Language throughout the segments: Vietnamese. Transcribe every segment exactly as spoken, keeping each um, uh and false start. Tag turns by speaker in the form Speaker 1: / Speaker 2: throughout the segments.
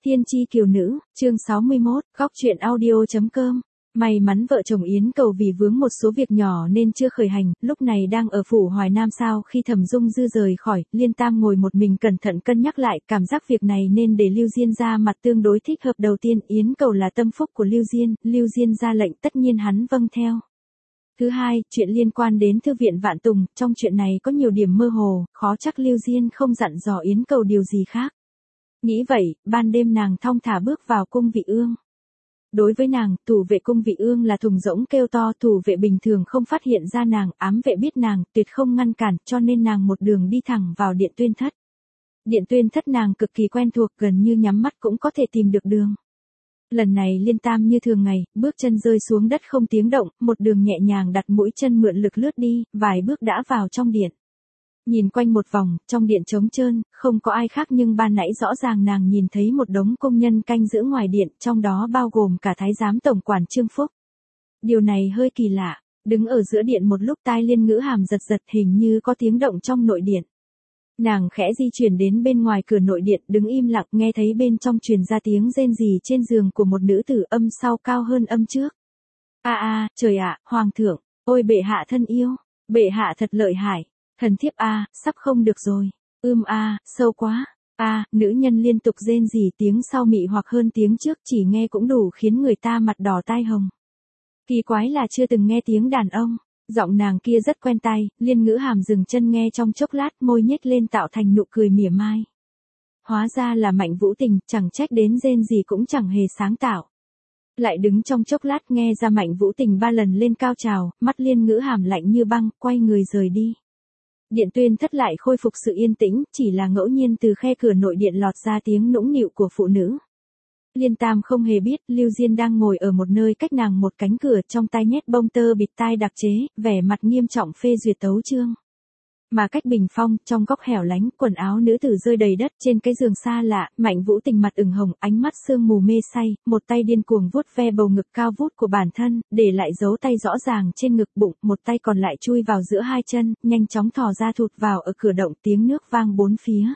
Speaker 1: Tiên tri kiều nữ, chương sáu mươi mốt, góc truyện audio.com. May mắn vợ chồng Yến Cầu vì vướng một số việc nhỏ nên chưa khởi hành, lúc này đang ở phủ Hoài Nam. Sau khi Thẩm Dung Dư rời khỏi, Liên Tam ngồi một mình cẩn thận cân nhắc lại, cảm giác việc này nên để Lưu Diên ra mặt tương đối thích hợp. Đầu tiên, Yến Cầu là tâm phúc của Lưu Diên, Lưu Diên ra lệnh tất nhiên hắn vâng theo. Thứ hai, chuyện liên quan đến thư viện Vạn Tùng, trong chuyện này có nhiều điểm mơ hồ, khó chắc Lưu Diên không dặn dò Yến Cầu điều gì khác. Nghĩ vậy, ban đêm nàng thong thả bước vào cung Vị Ương. Đối với nàng, thủ vệ cung Vị Ương là thùng rỗng kêu to, thủ vệ bình thường không phát hiện ra nàng, ám vệ biết nàng, tuyệt không ngăn cản, cho nên nàng một đường đi thẳng vào điện tuyên thất. Điện tuyên thất nàng cực kỳ quen thuộc, gần như nhắm mắt cũng có thể tìm được đường. Lần này Liên Tam như thường ngày, bước chân rơi xuống đất không tiếng động, một đường nhẹ nhàng đặt mũi chân mượn lực lướt đi, vài bước đã vào trong điện. Nhìn quanh một vòng, trong điện trống trơn, không có ai khác nhưng ban nãy rõ ràng nàng nhìn thấy một đống công nhân canh giữ ngoài điện, trong đó bao gồm cả thái giám tổng quản Trương Phúc. Điều này hơi kỳ lạ, đứng ở giữa điện một lúc tai Liên Ngữ Hàm giật giật, hình như có tiếng động trong nội điện. Nàng khẽ di chuyển đến bên ngoài cửa nội điện, đứng im lặng, nghe thấy bên trong truyền ra tiếng rên rỉ trên giường của một nữ tử, âm sau cao hơn âm trước. A a, trời ạ, hoàng thượng, ôi bệ hạ thân yêu, bệ hạ thật lợi hại. Thần thiếp a, sắp không được rồi. Ưm a, sâu quá. A, nữ nhân liên tục rên rỉ, tiếng sau mị hoặc hơn tiếng trước, chỉ nghe cũng đủ khiến người ta mặt đỏ tai hồng. Kỳ quái là chưa từng nghe tiếng đàn ông, giọng nàng kia rất quen tai. Liên Ngữ Hàm dừng chân nghe trong chốc lát, môi nhếch lên tạo thành nụ cười mỉa mai. Hóa ra là Mạnh Vũ Tình, chẳng trách đến rên gì cũng chẳng hề sáng tạo. Lại đứng trong chốc lát nghe ra Mạnh Vũ Tình ba lần lên cao trào, mắt Liên Ngữ Hàm lạnh như băng, quay người rời đi. Điện tuyên thất lại khôi phục sự yên tĩnh, chỉ là ngẫu nhiên từ khe cửa nội điện lọt ra tiếng nũng nịu của phụ nữ. Liên Tam không hề biết, Lưu Diên đang ngồi ở một nơi cách nàng một cánh cửa, trong tay nhét bông tơ bịt tai đặc chế, vẻ mặt nghiêm trọng phê duyệt tấu chương. Mà cách bình phong, trong góc hẻo lánh, quần áo nữ tử rơi đầy đất, trên cái giường xa lạ, Mạnh Vũ Tình mặt ửng hồng, ánh mắt sương mù mê say, một tay điên cuồng vuốt ve bầu ngực cao vút của bản thân, để lại dấu tay rõ ràng trên ngực bụng, một tay còn lại chui vào giữa hai chân, nhanh chóng thò ra thụt vào ở cửa động, tiếng nước vang bốn phía.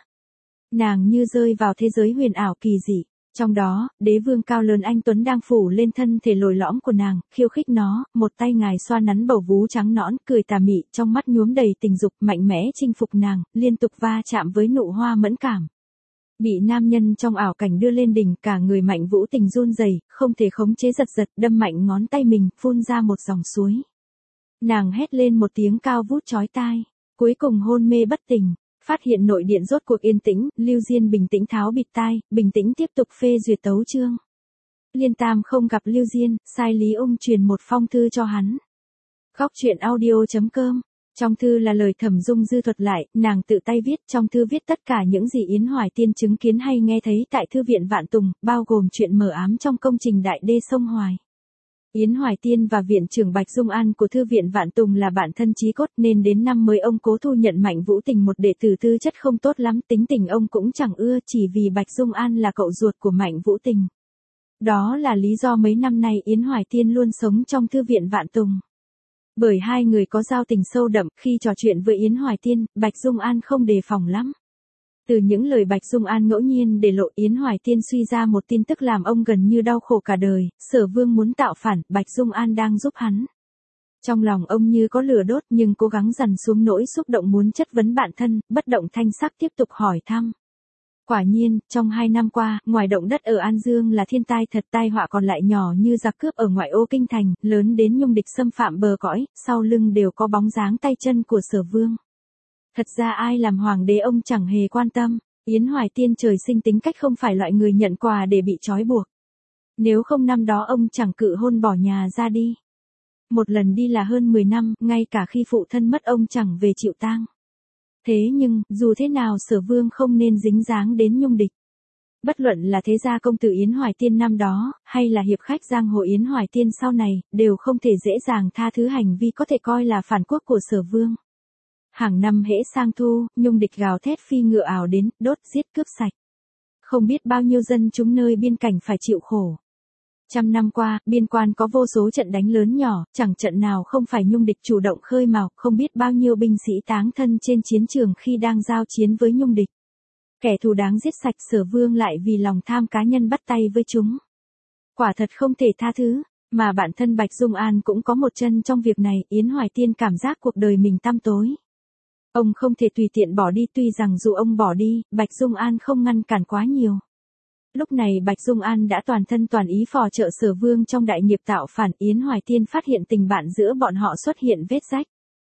Speaker 1: Nàng như rơi vào thế giới huyền ảo kỳ dị. Trong đó, đế vương cao lớn anh tuấn đang phủ lên thân thể lồi lõm của nàng, khiêu khích nó, một tay ngài xoa nắn bầu vú trắng nõn, cười tà mị, trong mắt nhuốm đầy tình dục, mạnh mẽ chinh phục nàng, liên tục va chạm với nụ hoa mẫn cảm. Bị nam nhân trong ảo cảnh đưa lên đỉnh, cả người Mạnh Vũ Tình run rẩy, không thể khống chế, giật giật, đâm mạnh ngón tay mình, phun ra một dòng suối. Nàng hét lên một tiếng cao vút chói tai, cuối cùng hôn mê bất tỉnh. Phát hiện nội điện rốt cuộc yên tĩnh, Lưu Diên bình tĩnh tháo bịt tai, bình tĩnh tiếp tục phê duyệt tấu chương. Liên Tam không gặp Lưu Diên, sai Lý Ung truyền một phong thư cho hắn. Góc truyện audio.com. Trong thư là lời Thẩm Dung Dư thuật lại, nàng tự tay viết, trong thư viết tất cả những gì Yến Hoài Tiên chứng kiến hay nghe thấy tại thư viện Vạn Tùng, bao gồm chuyện mờ ám trong công trình Đại Đê sông Hoài. Yến Hoài Tiên và viện trưởng Bạch Dung An của thư viện Vạn Tùng là bạn thân chí cốt, nên đến năm mới ông cố thu nhận Mạnh Vũ Tình, một đệ tử tư chất không tốt lắm, tính tình ông cũng chẳng ưa, chỉ vì Bạch Dung An là cậu ruột của Mạnh Vũ Tình. Đó là lý do mấy năm nay Yến Hoài Tiên luôn sống trong thư viện Vạn Tùng. Bởi hai người có giao tình sâu đậm, khi trò chuyện với Yến Hoài Tiên, Bạch Dung An không đề phòng lắm. Từ những lời Bạch Dung An ngẫu nhiên để lộ, Yến Hoài Tiên suy ra một tin tức làm ông gần như đau khổ cả đời, Sở Vương muốn tạo phản, Bạch Dung An đang giúp hắn. Trong lòng ông như có lửa đốt nhưng cố gắng dằn xuống nỗi xúc động muốn chất vấn bản thân, bất động thanh sắc tiếp tục hỏi thăm. Quả nhiên, trong hai năm qua, ngoài động đất ở An Dương là thiên tai thật, tai họa còn lại nhỏ như giặc cướp ở ngoại ô kinh thành, lớn đến nhung địch xâm phạm bờ cõi, sau lưng đều có bóng dáng tay chân của Sở Vương. Thật ra ai làm hoàng đế ông chẳng hề quan tâm, Yến Hoài Tiên trời sinh tính cách không phải loại người nhận quà để bị trói buộc. Nếu không năm đó ông chẳng cự hôn bỏ nhà ra đi. Một lần đi là hơn mười năm, ngay cả khi phụ thân mất ông chẳng về chịu tang. Thế nhưng, dù thế nào Sở Vương không nên dính dáng đến nhung địch. Bất luận là thế gia công tử Yến Hoài Tiên năm đó, hay là hiệp khách giang hồ Yến Hoài Tiên sau này, đều không thể dễ dàng tha thứ hành vi có thể coi là phản quốc của Sở Vương. Hàng năm hễ sang thu, nhung địch gào thét phi ngựa ảo đến, đốt giết cướp sạch. Không biết bao nhiêu dân chúng nơi biên cảnh phải chịu khổ. Trăm năm qua, biên quan có vô số trận đánh lớn nhỏ, chẳng trận nào không phải nhung địch chủ động khơi mào, không biết bao nhiêu binh sĩ táng thân trên chiến trường khi đang giao chiến với nhung địch. Kẻ thù đáng giết sạch, Sở Vương lại vì lòng tham cá nhân bắt tay với chúng. Quả thật không thể tha thứ, mà bản thân Bạch Dung An cũng có một chân trong việc này. Yến Hoài Tiên cảm giác cuộc đời mình tăm tối. Ông không thể tùy tiện bỏ đi, tuy rằng dù ông bỏ đi, Bạch Dung An không ngăn cản quá nhiều. Lúc này Bạch Dung An đã toàn thân toàn ý phò trợ Sở Vương trong đại nghiệp tạo phản. Yến Hoài Tiên phát hiện tình bạn giữa bọn họ xuất hiện vết rách.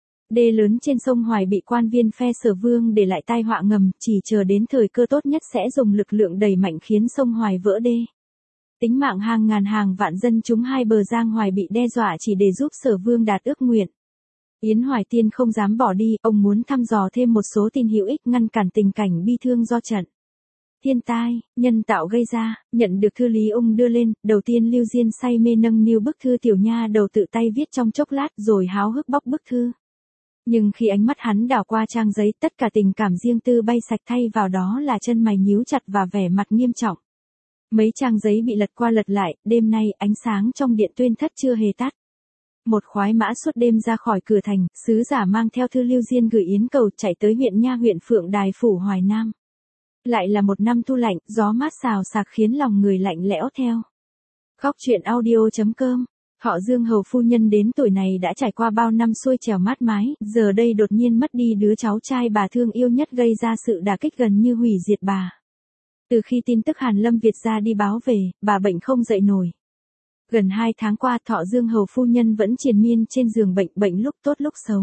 Speaker 1: Đê lớn trên sông Hoài bị quan viên phe Sở Vương để lại tai họa ngầm, chỉ chờ đến thời cơ tốt nhất sẽ dùng lực lượng đẩy mạnh khiến sông Hoài vỡ đê. Tính mạng hàng ngàn hàng vạn dân chúng hai bờ Giang Hoài bị đe dọa chỉ để giúp Sở Vương đạt ước nguyện. Yến Hoài Tiên không dám bỏ đi, ông muốn thăm dò thêm một số tin hữu ích ngăn cản tình cảnh bi thương do trận thiên tai nhân tạo gây ra. Nhận được thư Lý Ung đưa lên, đầu tiên Lưu Diên say mê nâng niu bức thư tiểu nha đầu tự tay viết trong chốc lát rồi háo hức bóc bức thư. Nhưng khi ánh mắt hắn đảo qua trang giấy, tất cả tình cảm riêng tư bay sạch, thay vào đó là chân mày nhíu chặt và vẻ mặt nghiêm trọng. Mấy trang giấy bị lật qua lật lại, đêm nay ánh sáng trong điện Tuyên Thất chưa hề tắt. Một khoái mã suốt đêm ra khỏi cửa thành, sứ giả mang theo thư Lưu Diên gửi yến cầu chạy tới huyện Nha huyện Phượng Đài phủ Hoài Nam. Lại là một năm thu lạnh, gió mát xào xạc khiến lòng người lạnh lẽo theo. Góc truyện audio chấm com. Thọ Dương hầu phu nhân đến tuổi này đã trải qua bao năm xuôi trèo mát mái, giờ đây đột nhiên mất đi đứa cháu trai bà thương yêu nhất gây ra sự đả kích gần như hủy diệt bà. Từ khi tin tức Hàn Lâm Việt ra đi báo về, bà bệnh không dậy nổi. Gần hai tháng qua Thọ Dương hầu phu nhân vẫn triền miên trên giường bệnh, bệnh lúc tốt lúc xấu.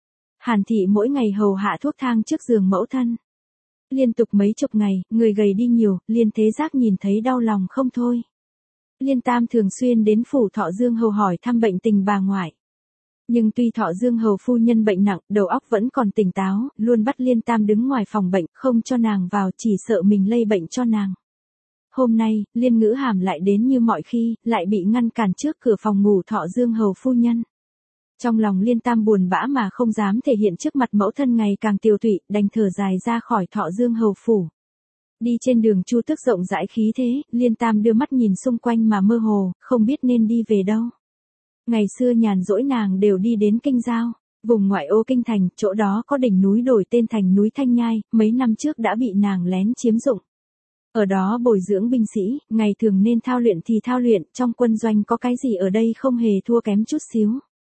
Speaker 1: Hàn thị mỗi ngày hầu hạ thuốc thang trước giường mẫu thân. Liên tục mấy chục ngày, người gầy đi nhiều, Liên Thế Giác nhìn thấy đau lòng không thôi. Liên Tam thường xuyên đến phủ Thọ Dương hầu hỏi thăm bệnh tình bà ngoại. Nhưng tuy Thọ Dương hầu phu nhân bệnh nặng, đầu óc vẫn còn tỉnh táo, luôn bắt Liên Tam đứng ngoài phòng bệnh, không cho nàng vào, chỉ sợ mình lây bệnh cho nàng. Hôm nay, Liên Ngữ Hàm lại đến như mọi khi, lại bị ngăn cản trước cửa phòng ngủ Thọ Dương hầu phu nhân. Trong lòng Liên Tam buồn bã mà không dám thể hiện trước mặt mẫu thân ngày càng tiều tụy, đành thở dài ra khỏi Thọ Dương hầu phủ. Đi trên đường Chu Tước rộng rãi khí thế, Liên Tam đưa mắt nhìn xung quanh mà mơ hồ, không biết nên đi về đâu. Ngày xưa nhàn rỗi nàng đều đi đến Kinh Giao, vùng ngoại ô kinh thành, chỗ đó có đỉnh núi đổi tên thành núi Thanh Nhai, mấy năm trước đã bị nàng lén chiếm dụng. Ở đó bồi dưỡng binh sĩ, ngày thường nên thao luyện thì thao luyện, trong quân doanh có cái gì ở đây không hề thua kém chút xíu.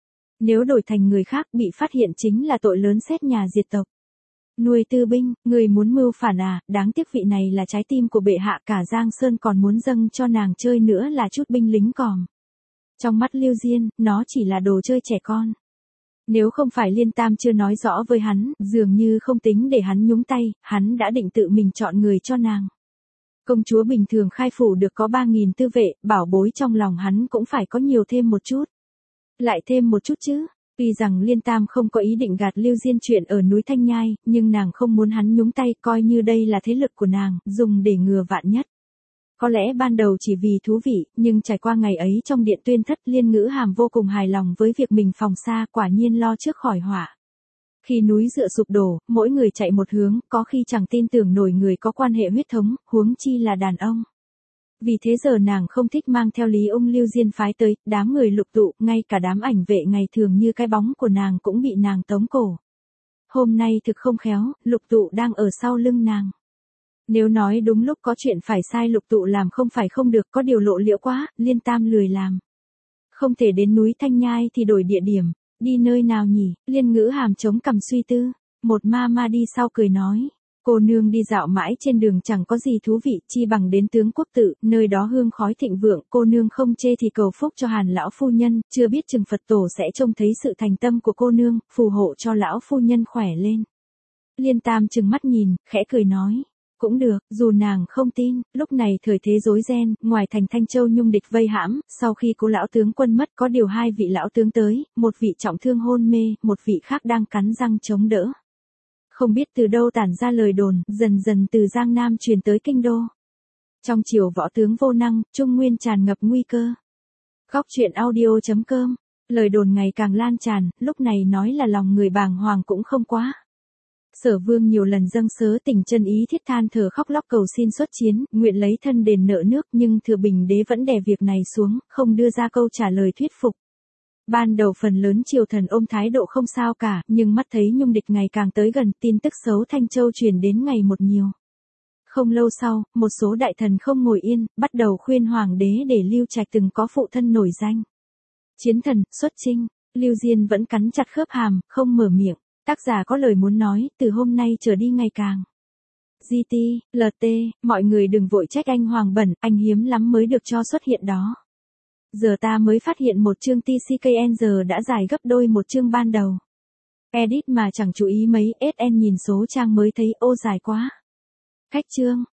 Speaker 1: Nếu đổi thành người khác bị phát hiện chính là tội lớn xét nhà diệt tộc. Nuôi tư binh, người muốn mưu phản à, đáng tiếc vị này là trái tim của bệ hạ, cả Giang Sơn còn muốn dâng cho nàng chơi nữa là chút binh lính còm. Trong mắt Lưu Diên, nó chỉ là đồ chơi trẻ con. Nếu không phải Liên Tam chưa nói rõ với hắn, dường như không tính để hắn nhúng tay, hắn đã định tự mình chọn người cho nàng. Công chúa bình thường khai phủ được có ba nghìn tư vệ, bảo bối trong lòng hắn cũng phải có nhiều thêm một chút. Lại thêm một chút chứ. Tuy rằng Liên Tam không có ý định gạt Lưu Diên chuyện ở núi Thanh Nhai, nhưng nàng không muốn hắn nhúng tay, coi như đây là thế lực của nàng, dùng để ngừa vạn nhất. Có lẽ ban đầu chỉ vì thú vị, nhưng trải qua ngày ấy trong điện Tuyên Thất, Liên Ngữ Hàm vô cùng hài lòng với việc mình phòng xa, quả nhiên lo trước khỏi họa. Khi núi dựa sụp đổ, mỗi người chạy một hướng, có khi chẳng tin tưởng nổi người có quan hệ huyết thống, huống chi là đàn ông. Vì thế giờ nàng không thích mang theo Lý Ung Lưu Diên phái tới, đám người lục tụ, ngay cả đám ảnh vệ ngày thường như cái bóng của nàng cũng bị nàng tống cổ. Hôm nay thực không khéo, lục tụ đang ở sau lưng nàng. Nếu nói đúng lúc có chuyện phải sai lục tụ làm không phải không được, có điều lộ liễu quá, Liên Tam lười làm. Không thể đến núi Thanh Nhai thì đổi địa điểm, đi nơi nào nhỉ, Liên Ngữ Hàm chống cằm suy tư, một ma ma đi sau cười nói. Cô nương đi dạo mãi trên đường chẳng có gì thú vị, chi bằng đến Tướng Quốc Tự, nơi đó hương khói thịnh vượng, cô nương không chê thì cầu phúc cho Hàn lão phu nhân, chưa biết chừng Phật tổ sẽ trông thấy sự thành tâm của cô nương, phù hộ cho lão phu nhân khỏe lên. Liên Tam trừng mắt nhìn, khẽ cười nói, cũng được, dù nàng không tin, lúc này thời thế rối ren, ngoài thành Thanh Châu nhung địch vây hãm, sau khi cố lão tướng quân mất có điều hai vị lão tướng tới, một vị trọng thương hôn mê, một vị khác đang cắn răng chống đỡ. Không biết từ đâu tản ra lời đồn, dần dần từ Giang Nam truyền tới kinh đô. Trong triều võ tướng vô năng, Trung Nguyên tràn ngập nguy cơ. Góc truyện audio chấm com. Lời đồn ngày càng lan tràn, lúc này nói là lòng người bàng hoàng cũng không quá. Sở Vương nhiều lần dâng sớ tình chân ý thiết than thở khóc lóc cầu xin xuất chiến, nguyện lấy thân đền nợ nước, nhưng Thừa Bình Đế vẫn đè việc này xuống, không đưa ra câu trả lời thuyết phục. Ban đầu phần lớn triều thần ôm thái độ không sao cả, nhưng mắt thấy nhung địch ngày càng tới gần, tin tức xấu Thanh Châu truyền đến ngày một nhiều. Không lâu sau, một số đại thần không ngồi yên, bắt đầu khuyên hoàng đế để Lưu Trạch từng có phụ thân nổi danh. Chiến thần, xuất chinh, Lưu Diên vẫn cắn chặt khớp hàm, không mở miệng. Tác giả có lời muốn nói, từ hôm nay trở đi ngày càng. giê tê, lờ tê, mọi người đừng vội trách anh Hoàng bẩn, anh hiếm lắm mới được cho xuất hiện đó. Giờ ta mới phát hiện một chương tê xê ca en giờ đã dài gấp đôi một chương ban đầu. Edit mà chẳng chú ý mấy, ét en nhìn số trang mới thấy ô dài quá. Cách chương.